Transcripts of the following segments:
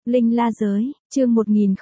Linh La Giới, chương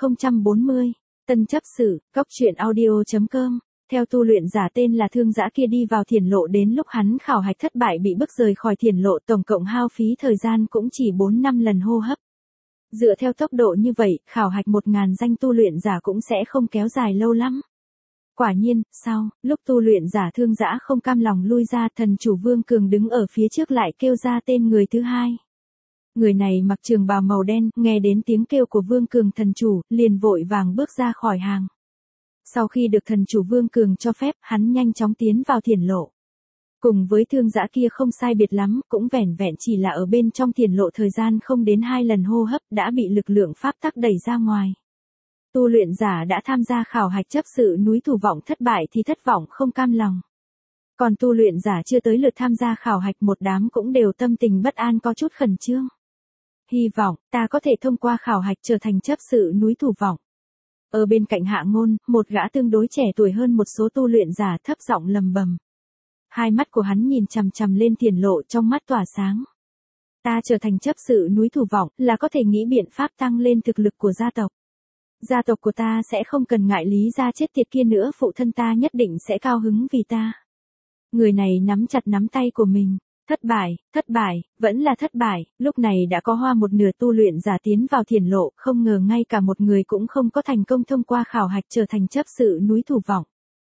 1040, Tân chấp sự, cóc truyện audio.com. Theo tu luyện giả tên là Thương Dã kia đi vào thiền lộ, đến lúc hắn khảo hạch thất bại bị bức rời khỏi thiền lộ, tổng cộng hao phí thời gian cũng chỉ 4-5 lần hô hấp. Dựa theo tốc độ như vậy, khảo hạch 1000 danh tu luyện giả cũng sẽ không kéo dài lâu lắm. Quả nhiên, sau, lúc tu luyện giả Thương Dã không cam lòng lui ra, thần chủ Vương Cường đứng ở phía trước lại kêu ra tên người thứ hai. Người này mặc trường bào màu đen, nghe đến tiếng kêu của Vương Cường thần chủ, liền vội vàng bước ra khỏi hàng. Sau khi được thần chủ Vương Cường cho phép, hắn nhanh chóng tiến vào thiền lộ. Cùng với Thương Dã kia không sai biệt lắm, cũng vẻn vẹn chỉ là ở bên trong thiền lộ thời gian không đến 2 lần hô hấp đã bị lực lượng pháp tắc đẩy ra ngoài. Tu luyện giả đã tham gia khảo hạch chấp sự núi Thủ Vọng thất bại thì thất vọng không cam lòng. Còn tu luyện giả chưa tới lượt tham gia khảo hạch một đám cũng đều tâm tình bất an, có chút khẩn trương. Hy vọng, ta có thể thông qua khảo hạch trở thành chấp sự núi Thủ Vọng. Ở bên cạnh Hạ Ngôn, một gã tương đối trẻ tuổi hơn một số tu luyện giả thấp giọng lầm bầm. Hai mắt của hắn nhìn chằm chằm lên thiền lộ, trong mắt tỏa sáng. Ta trở thành chấp sự núi Thủ Vọng là có thể nghĩ biện pháp tăng lên thực lực của gia tộc. Gia tộc của ta sẽ không cần ngại lý gia chết tiệt kia nữa, phụ thân ta nhất định sẽ cao hứng vì ta. Người này nắm chặt nắm tay của mình. Thất bại, vẫn là thất bại, lúc này đã có hoa một nửa tu luyện giả tiến vào thiền lộ, không ngờ ngay cả một người cũng không có thành công thông qua khảo hạch trở thành chấp sự núi Thủ Vọng.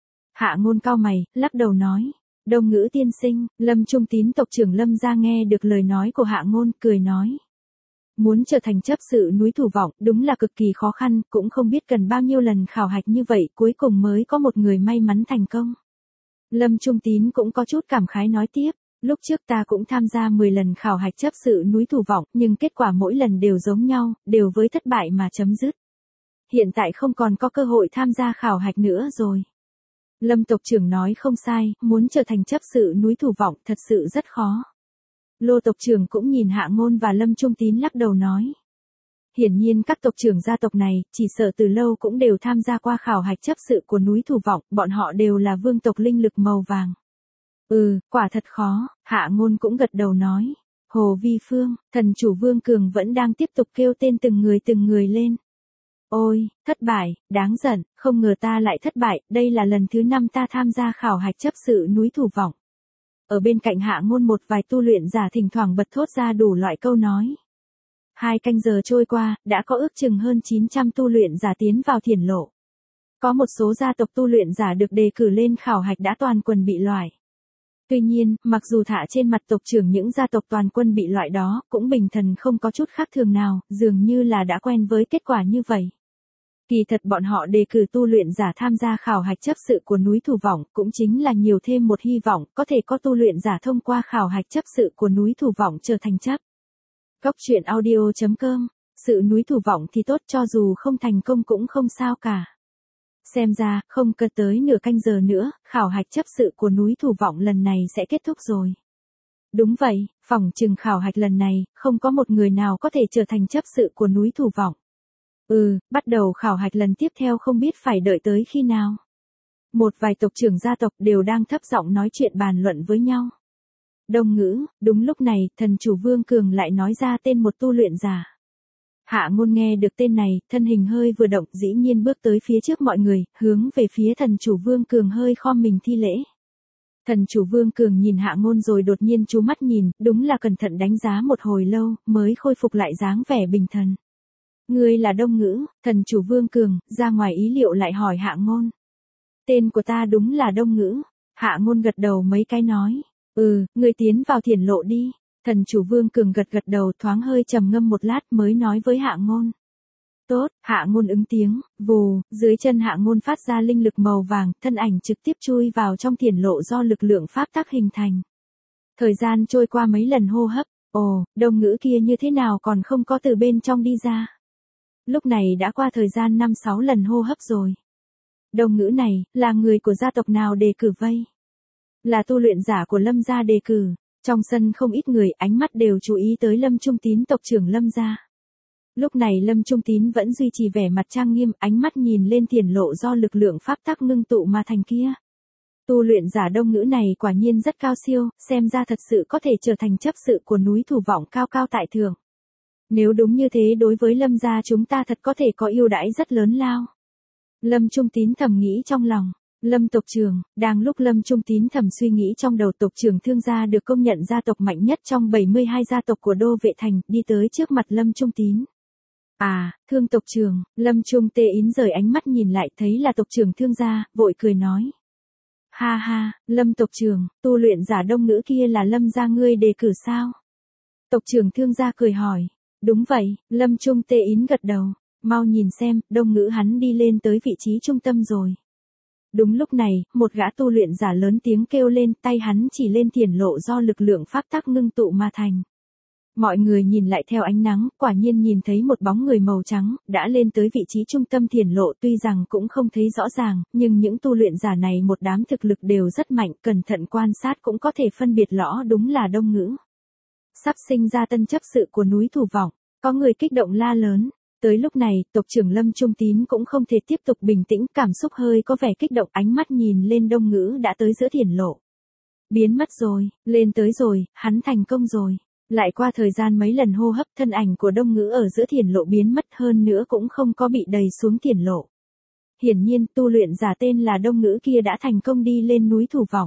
Hạ Ngôn cau mày, lắc đầu nói, Đông Ngữ tiên sinh. Lâm Trung Tín tộc trưởng Lâm gia nghe được lời nói của Hạ Ngôn, cười nói. Muốn trở thành chấp sự núi Thủ Vọng, đúng là cực kỳ khó khăn, cũng không biết cần bao nhiêu lần khảo hạch như vậy, cuối cùng mới có một người may mắn thành công. Lâm Trung Tín cũng có chút cảm khái nói tiếp. Lúc trước ta cũng tham gia 10 lần khảo hạch chấp sự núi Thủ Vọng, nhưng kết quả mỗi lần đều giống nhau, đều với thất bại mà chấm dứt. Hiện tại không còn có cơ hội tham gia khảo hạch nữa rồi. Lâm tộc trưởng nói không sai, muốn trở thành chấp sự núi Thủ Vọng thật sự rất khó. Lô tộc trưởng cũng nhìn Hạ Ngôn và Lâm Trung Tín lắc đầu nói. Hiển nhiên các tộc trưởng gia tộc này, chỉ sợ từ lâu cũng đều tham gia qua khảo hạch chấp sự của núi Thủ Vọng, bọn họ đều là vương tộc linh lực màu vàng. Quả thật khó, Hạ Ngôn cũng gật đầu nói. Hồ Vi Phương, thần chủ Vương Cường vẫn đang tiếp tục kêu tên từng người lên. Ôi, thất bại, đáng giận, không ngờ ta lại thất bại, đây là lần thứ 5 ta tham gia khảo hạch chấp sự núi Thủ Vọng. Ở bên cạnh Hạ Ngôn một vài tu luyện giả thỉnh thoảng bật thốt ra đủ loại câu nói. 2 canh giờ trôi qua, đã có ước chừng hơn 900 tu luyện giả tiến vào thiền lộ. Có một số gia tộc tu luyện giả được đề cử lên khảo hạch đã toàn quân bị loại. Tuy nhiên, mặc dù thả trên mặt tộc trưởng những gia tộc toàn quân bị loại đó, cũng bình thần không có chút khác thường nào, dường như là đã quen với kết quả như vậy. Kỳ thật bọn họ đề cử tu luyện giả tham gia khảo hạch chấp sự của núi Thủ Vọng, cũng chính là nhiều thêm một hy vọng, có thể có tu luyện giả thông qua khảo hạch chấp sự của núi Thủ Vọng trở thành chấp. Cóc truyện audio.com, sự núi Thủ Vọng thì tốt, cho dù không thành công cũng không sao cả. Xem ra, không cần tới nửa canh giờ nữa, khảo hạch chấp sự của núi Thủ Vọng lần này sẽ kết thúc rồi. Đúng vậy, phỏng chừng khảo hạch lần này, không có một người nào có thể trở thành chấp sự của núi Thủ Vọng. Bắt đầu khảo hạch lần tiếp theo không biết phải đợi tới khi nào. Một vài tộc trưởng gia tộc đều đang thấp giọng nói chuyện bàn luận với nhau. Đông Ngữ, đúng lúc này, thần chủ Vương Cường lại nói ra tên một tu luyện giả. Hạ Ngôn nghe được tên này, thân hình hơi vừa động, dĩ nhiên bước tới phía trước mọi người, hướng về phía thần chủ Vương Cường hơi khom mình thi lễ. Thần chủ Vương Cường nhìn Hạ Ngôn rồi đột nhiên chú mắt nhìn, đúng là cẩn thận đánh giá một hồi lâu, mới khôi phục lại dáng vẻ bình thần. Ngươi là Đông Ngữ, thần chủ Vương Cường, ra ngoài ý liệu lại hỏi Hạ Ngôn. Tên của ta đúng là Đông Ngữ. Hạ Ngôn gật đầu mấy cái nói. Ngươi tiến vào thiền lộ đi. Thần chủ Vương Cường gật đầu, thoáng hơi trầm ngâm một lát mới nói với Hạ Ngôn. Tốt, Hạ Ngôn ứng tiếng, vù, dưới chân Hạ Ngôn phát ra linh lực màu vàng, thân ảnh trực tiếp chui vào trong thiền lộ do lực lượng pháp tắc hình thành. Thời gian trôi qua mấy lần hô hấp, Đông Ngữ kia như thế nào còn không có từ bên trong đi ra. Lúc này đã qua thời gian 5-6 lần hô hấp rồi. Đông Ngữ này, là người của gia tộc nào đề cử vây? Là tu luyện giả của Lâm gia đề cử. Trong sân không ít người, ánh mắt đều chú ý tới Lâm Trung Tín tộc trưởng Lâm gia. Lúc này Lâm Trung Tín vẫn duy trì vẻ mặt trang nghiêm, ánh mắt nhìn lên thiền lộ do lực lượng pháp tắc ngưng tụ mà thành kia. Tu luyện giả Đông Ngữ này quả nhiên rất cao siêu, xem ra thật sự có thể trở thành chấp sự của núi Thủ Vọng cao cao tại thượng. Nếu đúng như thế đối với Lâm gia chúng ta thật có thể có ưu đãi rất lớn lao. Lâm Trung Tín thầm nghĩ trong lòng. Lâm tộc trưởng, đang lúc Lâm Trung Tín thầm suy nghĩ trong đầu, tộc trưởng Thương gia được công nhận gia tộc mạnh nhất trong 72 gia tộc của Đô Vệ Thành, đi tới trước mặt Lâm Trung Tín. À, Thương tộc trưởng, Lâm Trung Tê Ín rời ánh mắt nhìn lại thấy là tộc trưởng Thương gia, vội cười nói. Ha ha, Lâm tộc trưởng, tu luyện giả Đông Ngữ kia là Lâm gia ngươi đề cử sao? Tộc trưởng Thương gia cười hỏi. Đúng vậy, Lâm Trung Tê Ín gật đầu. Mau nhìn xem, Đông Ngữ hắn đi lên tới vị trí trung tâm rồi. Đúng lúc này, một gã tu luyện giả lớn tiếng kêu lên, tay hắn chỉ lên thiền lộ do lực lượng pháp tắc ngưng tụ mà thành. Mọi người nhìn lại theo ánh nắng, quả nhiên nhìn thấy một bóng người màu trắng, đã lên tới vị trí trung tâm thiền lộ, tuy rằng cũng không thấy rõ ràng, nhưng những tu luyện giả này một đám thực lực đều rất mạnh, cẩn thận quan sát cũng có thể phân biệt rõ đúng là Đông Ngữ. Sắp sinh ra tân chấp sự của núi Thủ Vọng, có người kích động la lớn. Tới lúc này, tộc trưởng Lâm Trung Tín cũng không thể tiếp tục bình tĩnh, cảm xúc hơi có vẻ kích động, ánh mắt nhìn lên Đông Ngữ đã tới giữa thiền lộ. Biến mất rồi, lên tới rồi, hắn thành công rồi. Lại qua thời gian mấy lần hô hấp, thân ảnh của Đông Ngữ ở giữa thiền lộ biến mất, hơn nữa cũng không có bị đẩy xuống thiền lộ. Hiển nhiên, tu luyện giả tên là Đông Ngữ kia đã thành công đi lên núi Thủ Vọng.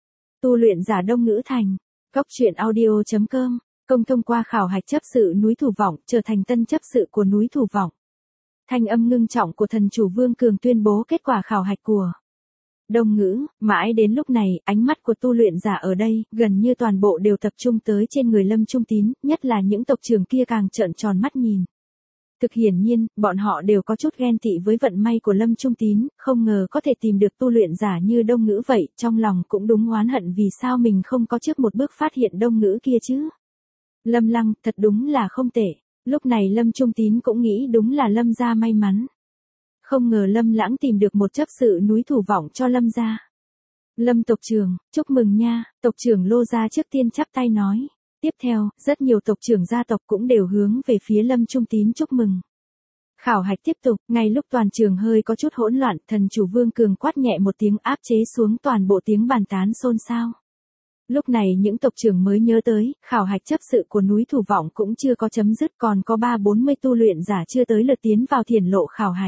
Tu luyện giả Đông Ngữ thành. Cóc truyện audio.com công thông qua khảo hạch chấp sự núi Thủ Vọng, trở thành tân chấp sự của núi Thủ Vọng. Thanh âm ngưng trọng của thần chủ Vương Cường tuyên bố kết quả khảo hạch của Đông Ngữ. Mãi đến lúc này, ánh mắt của tu luyện giả ở đây, gần như toàn bộ đều tập trung tới trên người Lâm Trung Tín, nhất là những tộc trưởng kia càng trợn tròn mắt nhìn. Thực hiển nhiên, bọn họ đều có chút ghen tị với vận may của Lâm Trung Tín, không ngờ có thể tìm được tu luyện giả như Đông Ngữ vậy, trong lòng cũng đúng oán hận vì sao mình không có trước một bước phát hiện Đông Ngữ kia chứ. Lâm Lăng, thật đúng là không tệ. Lúc này Lâm Trung Tín cũng nghĩ đúng là Lâm gia may mắn. Không ngờ Lâm Lãng tìm được một chấp sự núi Thủ Vọng cho Lâm gia. Lâm tộc trưởng, chúc mừng nha, tộc trưởng Lô gia trước tiên chắp tay nói. Tiếp theo, rất nhiều tộc trưởng gia tộc cũng đều hướng về phía Lâm Trung Tín chúc mừng. Khảo hạch tiếp tục, ngay lúc toàn trường hơi có chút hỗn loạn, thần chủ Vương Cường quát nhẹ một tiếng áp chế xuống toàn bộ tiếng bàn tán xôn xao. Lúc này những tộc trưởng mới nhớ tới, khảo hạch chấp sự của núi Thủ Vọng cũng chưa có chấm dứt, còn có 3-40 tu luyện giả chưa tới lượt tiến vào thiền lộ khảo hạch.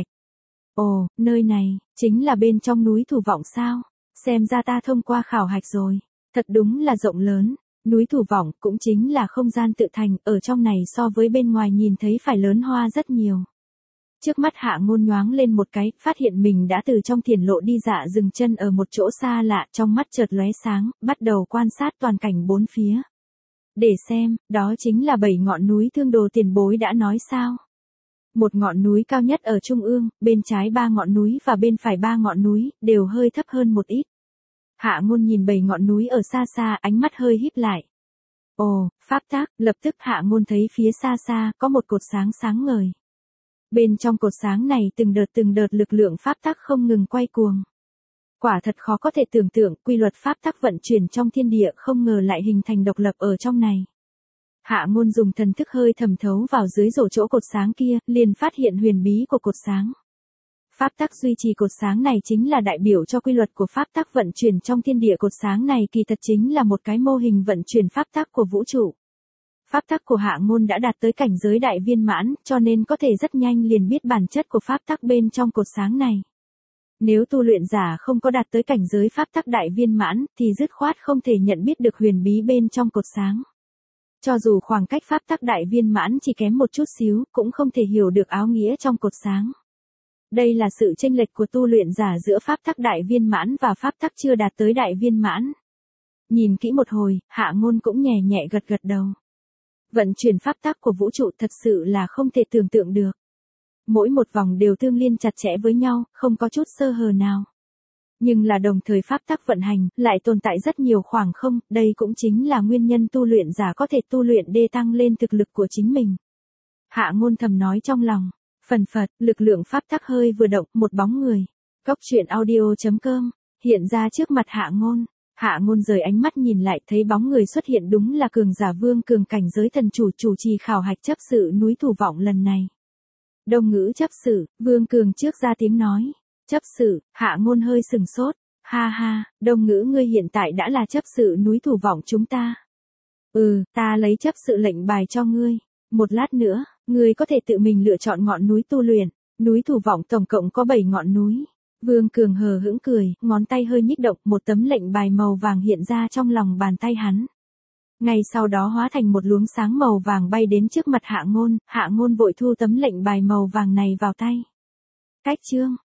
Ồ, nơi này, chính là bên trong núi Thủ Vọng sao? Xem ra ta thông qua khảo hạch rồi. Thật đúng là rộng lớn. Núi Thủ Vọng cũng chính là không gian tự thành, ở trong này so với bên ngoài nhìn thấy phải lớn hoa rất nhiều. Trước mắt Hạ Ngôn nhoáng lên một cái, phát hiện mình đã từ trong thiền lộ đi dạo dừng chân ở một chỗ xa lạ, trong mắt chợt lóe sáng, bắt đầu quan sát toàn cảnh bốn phía. Để xem, đó chính là 7 ngọn núi Thương Đồ tiền bối đã nói sao? Một ngọn núi cao nhất ở trung ương, bên trái 3 ngọn núi và bên phải 3 ngọn núi, đều hơi thấp hơn một ít. Hạ Ngôn nhìn 7 ngọn núi ở xa xa, ánh mắt hơi híp lại. Ồ, pháp tắc, lập tức Hạ Ngôn thấy phía xa xa, có một cột sáng sáng ngời. Bên trong cột sáng này từng đợt lực lượng pháp tắc không ngừng quay cuồng. Quả thật khó có thể tưởng tượng, quy luật pháp tắc vận chuyển trong thiên địa không ngờ lại hình thành độc lập ở trong này. Hạ Ngôn dùng thần thức hơi thẩm thấu vào dưới rổ chỗ cột sáng kia, liền phát hiện huyền bí của cột sáng. Pháp tắc duy trì cột sáng này chính là đại biểu cho quy luật của pháp tắc vận chuyển trong thiên địa, cột sáng này kỳ thật chính là một cái mô hình vận chuyển pháp tắc của vũ trụ. Pháp tắc của Hạ Ngôn đã đạt tới cảnh giới đại viên mãn, cho nên có thể rất nhanh liền biết bản chất của pháp tắc bên trong cột sáng này. Nếu tu luyện giả không có đạt tới cảnh giới pháp tắc đại viên mãn, thì dứt khoát không thể nhận biết được huyền bí bên trong cột sáng. Cho dù khoảng cách pháp tắc đại viên mãn chỉ kém một chút xíu, cũng không thể hiểu được áo nghĩa trong cột sáng. Đây là sự chênh lệch của tu luyện giả giữa pháp tắc đại viên mãn và pháp tắc chưa đạt tới đại viên mãn. Nhìn kỹ một hồi, Hạ Ngôn cũng nhẹ nhẹ gật gật đầu. Vận chuyển pháp tắc của vũ trụ thật sự là không thể tưởng tượng được. Mỗi một vòng đều tương liên chặt chẽ với nhau, không có chút sơ hở nào. Nhưng là đồng thời pháp tắc vận hành, lại tồn tại rất nhiều khoảng không, đây cũng chính là nguyên nhân tu luyện giả có thể tu luyện để tăng lên thực lực của chính mình. Hạ Ngôn thầm nói trong lòng, phần phật, lực lượng pháp tắc hơi vừa động, một bóng người. Cóc truyện audio.com, hiện ra trước mặt Hạ Ngôn. Hạ Ngôn rời ánh mắt nhìn lại thấy bóng người xuất hiện đúng là cường giả Vương Cường cảnh giới thần chủ chủ trì khảo hạch chấp sự núi Thủ Vọng lần này. Đông Ngữ chấp sự, Vương Cường trước ra tiếng nói. Chấp sự, Hạ Ngôn hơi sừng sốt. Ha ha, Đông Ngữ ngươi hiện tại đã là chấp sự núi Thủ Vọng chúng ta. Ta lấy chấp sự lệnh bài cho ngươi. Một lát nữa, ngươi có thể tự mình lựa chọn ngọn núi tu luyện. Núi Thủ Vọng tổng cộng có 7 ngọn núi. Vương Cường hờ hững cười, ngón tay hơi nhích động, một tấm lệnh bài màu vàng hiện ra trong lòng bàn tay hắn. Ngay sau đó hóa thành một luống sáng màu vàng bay đến trước mặt Hạ Ngôn vội thu tấm lệnh bài màu vàng này vào tay. Cách chương